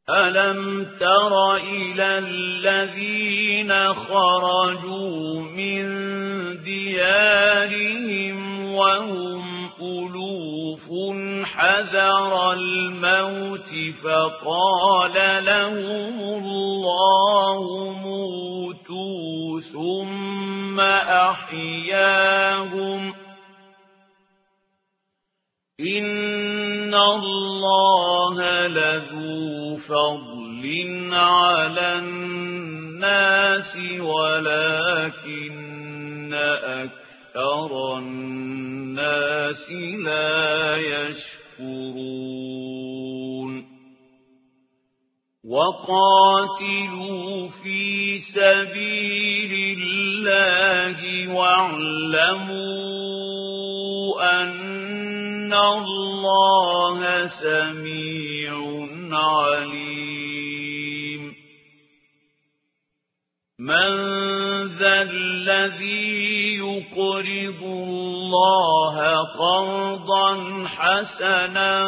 ألم تر إلى الذين خرجوا من ديارهم وهم ألوف حذر الموت فقال لهم الله موتوا ثم أحياهم إن الله لذو فضل على الناس ولكن أكثر الناس لا يشكرون وقاتلوا في سبيل الله واعلموا أن الله سميع عليم من ذا الذي يقرض الله قرضا حسنا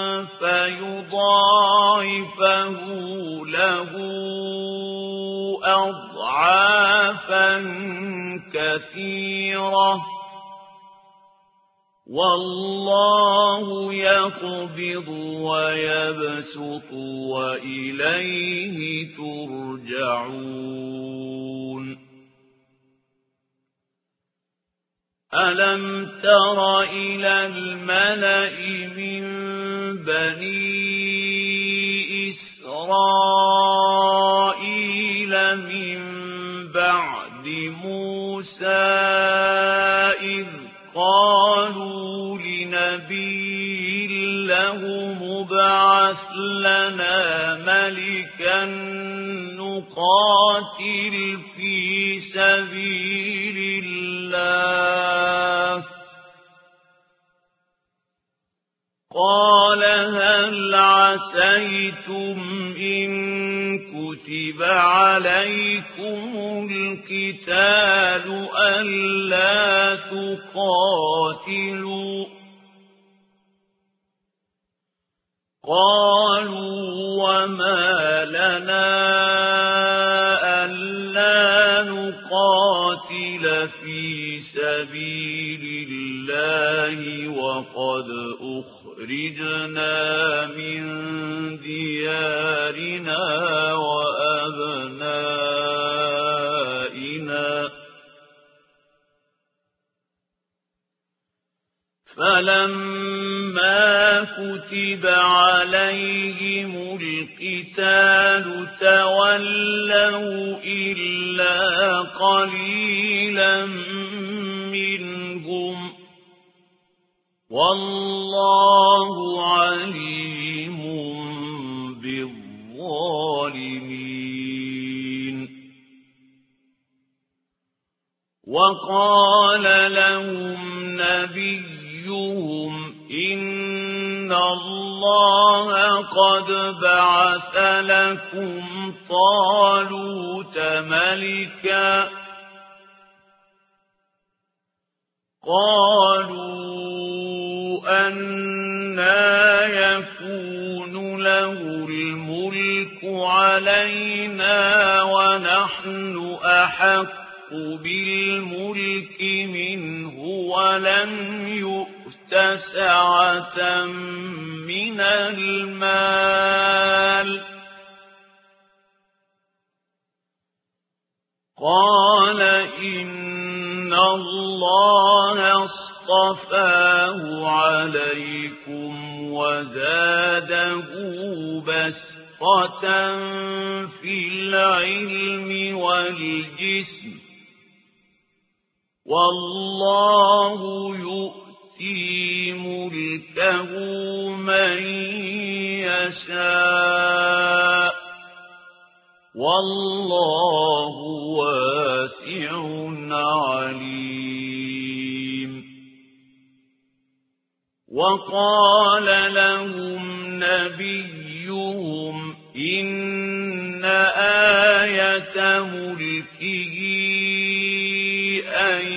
فيضاعفه له أضعافا كثيرة والله يقبض ويبسط وإليه ترجعون ألم تر إلى الملأ من بني إسرائيل من بعد موسى إذ قالوا لنبي له مبعث لنا ملكا نقاتل في سبيل الله قال هل عسيتم إن كتب عليكم القتال ألا تقاتلوا قالوا وما لنا ألا نقاتل في سبيل الله وقد أخرجنا من ديارنا وأبنائنا فلما كتب عليهم القتال تولوا إلا قليلا منهم والله عليم بالظالمين وقال لهم نبيهم إن الله قد بعث لكم طالوت ملكا قالوا أنى يكون له الملك علينا ونحن أحق بالملك منه ولم يؤت سعة من المال قال إن الله اصطفاه عليكم وزاده بسطة في العلم والجسم والله يؤتي ملكه من يشاء والله واسع عليم وقال لهم نبيهم إن آية ملكه أن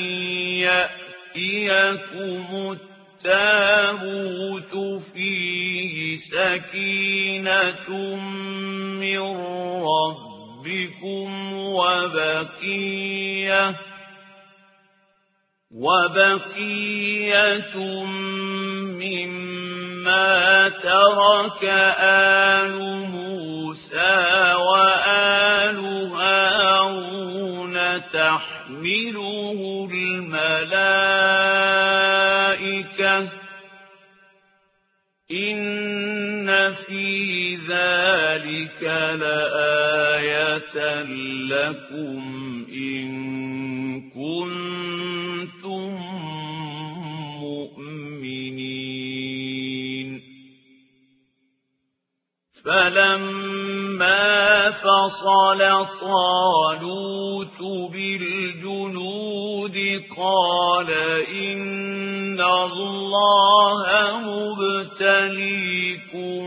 يأتيكم التابوت فيه سكينة من ربكم وبقية مما ترك آل موسى وآل هارون تحمله الملائكة إن في ذلك لآية لكم إن كنتم مؤمنين فلما فصل طالوت بالجنود قال إن الله مبتليكم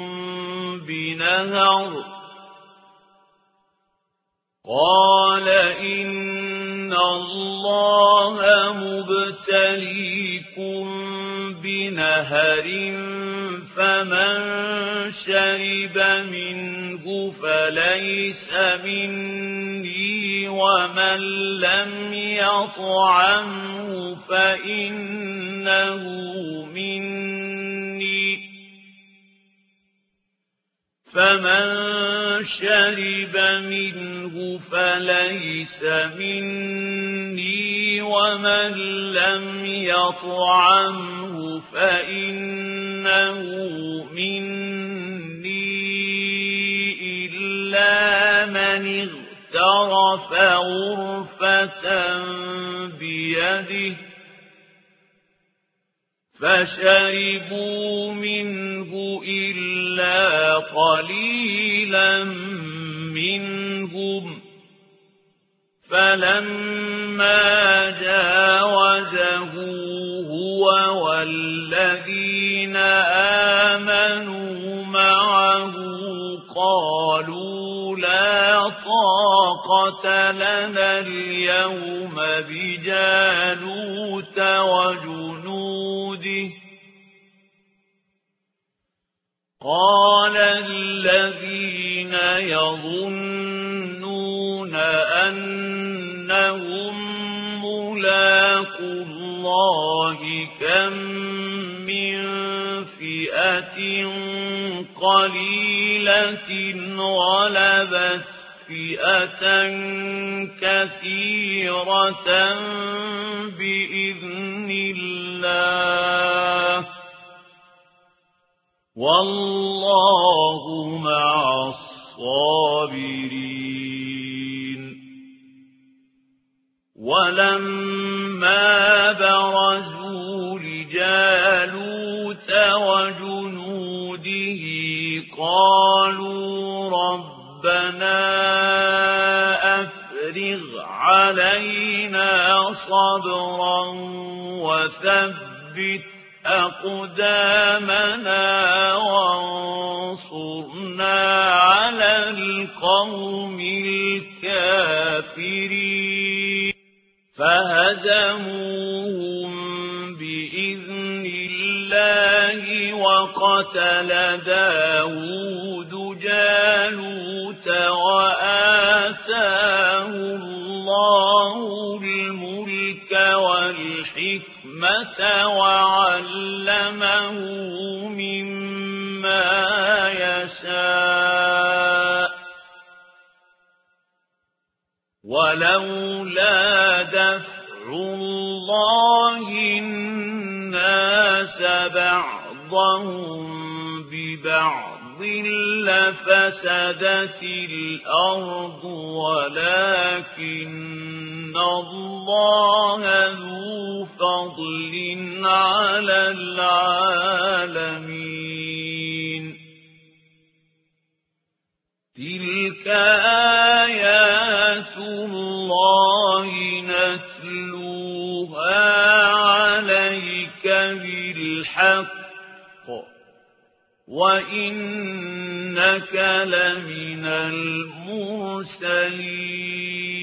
بنهر فمن شرب منه فليس مني ومن لم يطعمه فإنه مني فمن شرب منه فليس مني ومن لم يطعمه فإنه مني إلا من اغترف غرفة بيده فشربوا منه إلا قليلا منهم فلما جاوزه هو والذين آمنوا معه قالوا لا طاقة لنا اليوم بجالوت وجنوده قال الذين يظنون أنهم ملاقو الله كم من فئة قليلة غلبت فئة كثيرة بإذن الله والله مع الصابرين ولما برزوا لجالوت وجنوده قالوا ربنا أفرغ علينا صبرا وثبت أقدامنا وانصرنا على القوم الكافرين فهزموهم بإذن الله وقتل داود جالوت وآتاه الله الملك والحكمة وعلمه مما يشاء ولولا دفع الله الناس بعضهم ببعض لفسدت الأرض ولكن الله ذو فضل على العالمين تلك آيات الله نتلوها عليك بالحق وإنك لمن المرسلين